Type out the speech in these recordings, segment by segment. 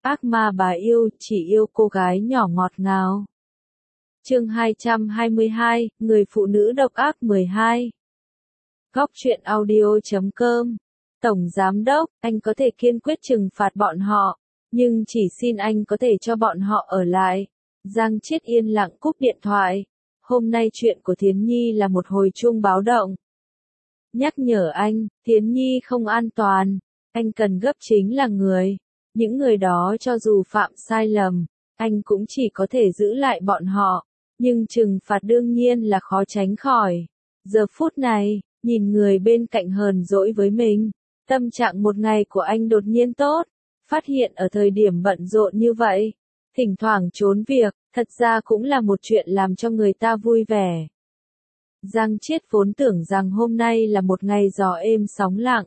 Ác ma bà yêu, chỉ yêu cô gái nhỏ ngọt ngào. Chương 222, Người phụ nữ độc ác 12. Góc truyện audio.com. Tổng Giám đốc, anh có thể kiên quyết trừng phạt bọn họ, nhưng chỉ xin anh có thể cho bọn họ ở lại. Giang Chiết yên lặng cúp điện thoại. Hôm nay chuyện của Thiến Nhi là một hồi chuông báo động. Nhắc nhở anh, Thiến Nhi không an toàn. Anh cần gấp chính là người. Những người đó cho dù phạm sai lầm, anh cũng chỉ có thể giữ lại bọn họ. Nhưng trừng phạt đương nhiên là khó tránh khỏi. Giờ phút này, nhìn người bên cạnh hờn dỗi với mình, tâm trạng một ngày của anh đột nhiên tốt. Phát hiện ở thời điểm bận rộn như vậy, thỉnh thoảng trốn việc, thật ra cũng là một chuyện làm cho người ta vui vẻ. Giang Chiết vốn tưởng rằng hôm nay là một ngày gió êm sóng lặng.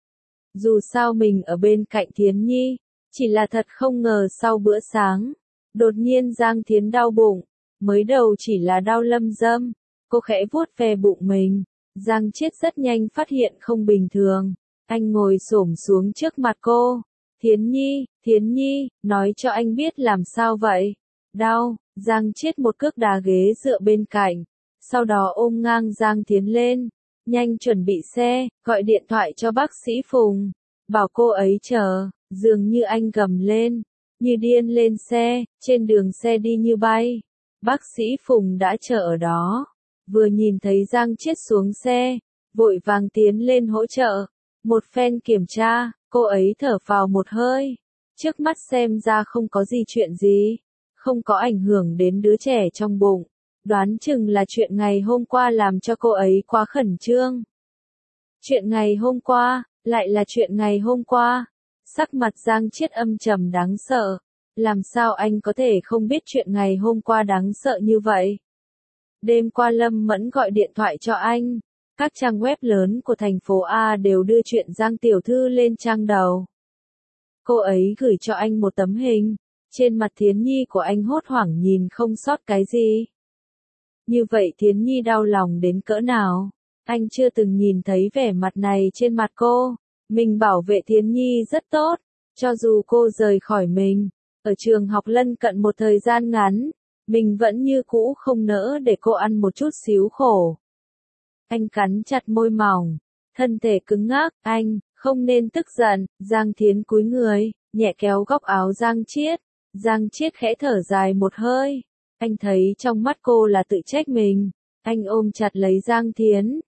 Dù sao mình ở bên cạnh Thiến Nhi, chỉ là thật không ngờ sau bữa sáng, đột nhiên Giang Thiến đau bụng, mới đầu chỉ là đau lâm dâm, cô khẽ vuốt ve bụng mình, Giang Chiết rất nhanh phát hiện không bình thường, anh ngồi xổm xuống trước mặt cô, Thiến Nhi, nói cho anh biết làm sao vậy, đau, Giang Chiết một cước đá ghế dựa bên cạnh, sau đó ôm ngang Giang Thiến lên, nhanh chuẩn bị xe, gọi điện thoại cho bác sĩ Phùng, bảo cô ấy chờ. Dường như anh gầm lên, như điên lên xe, trên đường xe đi như bay. Bác sĩ Phùng đã chờ ở đó, vừa nhìn thấy Giang Chiết xuống xe, vội vàng tiến lên hỗ trợ. Một phen kiểm tra, cô ấy thở phào một hơi. Trước mắt xem ra không có gì chuyện gì, không có ảnh hưởng đến đứa trẻ trong bụng. Đoán chừng là chuyện ngày hôm qua làm cho cô ấy quá khẩn trương. Chuyện ngày hôm qua, lại là chuyện ngày hôm qua. Sắc mặt Giang Chiết âm trầm đáng sợ. Làm sao anh có thể không biết chuyện ngày hôm qua đáng sợ như vậy? Đêm qua Lâm Mẫn gọi điện thoại cho anh. Các trang web lớn của thành phố A đều đưa chuyện Giang Tiểu Thư lên trang đầu. Cô ấy gửi cho anh một tấm hình. Trên mặt Thiến Nhi của anh hốt hoảng nhìn không sót cái gì. Như vậy Thiến Nhi đau lòng đến cỡ nào? Anh chưa từng nhìn thấy vẻ mặt này trên mặt cô. Mình bảo vệ Thiến Nhi rất tốt, cho dù cô rời khỏi mình, ở trường học lân cận một thời gian ngắn, mình vẫn như cũ không nỡ để cô ăn một chút xíu khổ. Anh cắn chặt môi mỏng, thân thể cứng ngắc, anh, không nên tức giận, Giang Thiến cúi người, nhẹ kéo góc áo Giang Chiết. Giang Chiết khẽ thở dài một hơi, anh thấy trong mắt cô là tự trách mình, anh ôm chặt lấy Giang Thiến.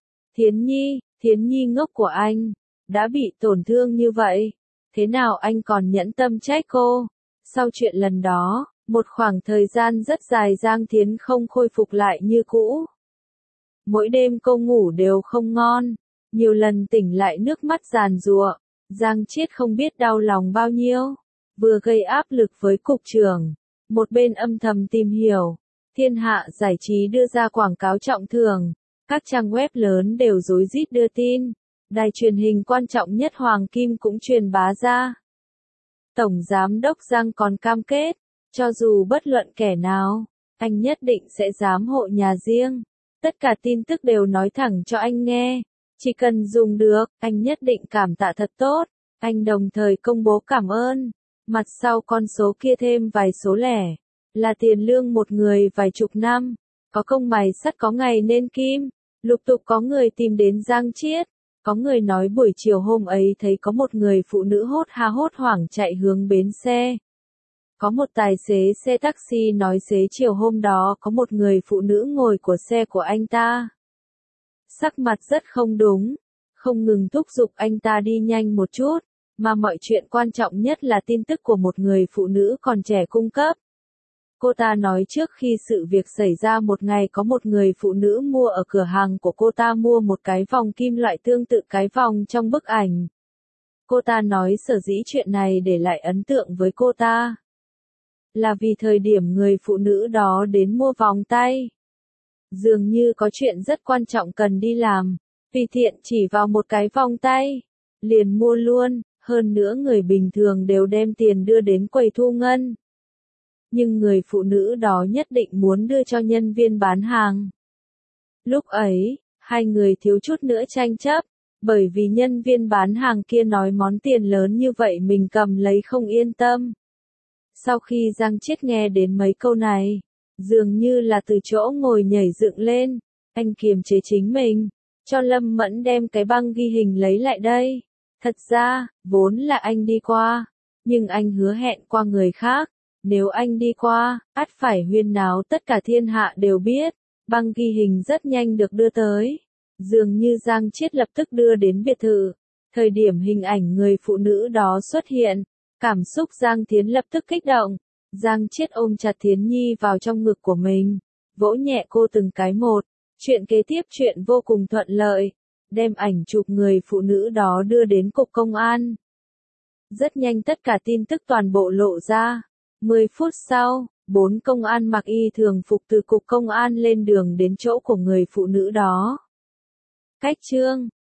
Thiến Nhi ngốc của anh đã bị tổn thương như vậy, thế nào anh còn nhẫn tâm trách cô? Sau chuyện lần đó, một khoảng thời gian rất dài Giang Thiến không khôi phục lại như cũ. Mỗi đêm cô ngủ đều không ngon, nhiều lần tỉnh lại nước mắt giàn giụa, Giang Chiết không biết đau lòng bao nhiêu, vừa gây áp lực với cục trưởng, một bên âm thầm tìm hiểu. Thiên Hạ Giải trí đưa ra quảng cáo trọng thưởng, các trang web lớn đều rối rít đưa tin. Đài truyền hình quan trọng nhất Hoàng Kim cũng truyền bá ra. Tổng Giám đốc Giang còn cam kết, cho dù bất luận kẻ nào, anh nhất định sẽ giám hộ nhà riêng. Tất cả tin tức đều nói thẳng cho anh nghe. Chỉ cần dùng được, anh nhất định cảm tạ thật tốt. Anh đồng thời công bố cảm ơn. Mặt sau con số kia thêm vài số lẻ. Là tiền lương một người vài chục năm. Có công mài sắt có ngày nên kim. Lục tục có người tìm đến Giang Chiết. Có người nói buổi chiều hôm ấy thấy có một người phụ nữ hốt ha hốt hoảng chạy hướng bến xe. Có một tài xế xe taxi nói xế chiều hôm đó có một người phụ nữ ngồi của xe của anh ta. Sắc mặt rất không đúng, không ngừng thúc giục anh ta đi nhanh một chút, mà mọi chuyện quan trọng nhất là tin tức của một người phụ nữ còn trẻ cung cấp. Cô ta nói trước khi sự việc xảy ra một ngày có một người phụ nữ mua ở cửa hàng của cô ta mua một cái vòng kim loại tương tự cái vòng trong bức ảnh. Cô ta nói sở dĩ chuyện này để lại ấn tượng với cô ta là vì thời điểm người phụ nữ đó đến mua vòng tay. Dường như có chuyện rất quan trọng cần đi làm, vì thiện chỉ vào một cái vòng tay, liền mua luôn, hơn nữa người bình thường đều đem tiền đưa đến quầy thu ngân. Nhưng người phụ nữ đó nhất định muốn đưa cho nhân viên bán hàng. Lúc ấy, hai người thiếu chút nữa tranh chấp, bởi vì nhân viên bán hàng kia nói món tiền lớn như vậy mình cầm lấy không yên tâm. Sau khi Giang Chiết nghe đến mấy câu này, dường như là từ chỗ ngồi nhảy dựng lên, anh kiềm chế chính mình, cho Lâm Mẫn đem cái băng ghi hình lấy lại đây. Thật ra, vốn là anh đi qua, nhưng anh hứa hẹn qua người khác, nếu anh đi qua, ắt phải huyên náo tất cả thiên hạ đều biết. Băng ghi hình rất nhanh được đưa tới, dường như Giang Chiết lập tức đưa đến biệt thự. Thời điểm hình ảnh người phụ nữ đó xuất hiện, cảm xúc Giang Thiến lập tức kích động. Giang Chiết ôm chặt Thiến Nhi vào trong ngực của mình, vỗ nhẹ cô từng cái một. Chuyện kế tiếp chuyện vô cùng thuận lợi, đem ảnh chụp người phụ nữ đó đưa đến cục công an. Rất nhanh tất cả tin tức toàn bộ lộ ra. 10 phút sau, 4 công an mặc y thường phục từ cục công an lên đường đến chỗ của người phụ nữ đó. Cách chương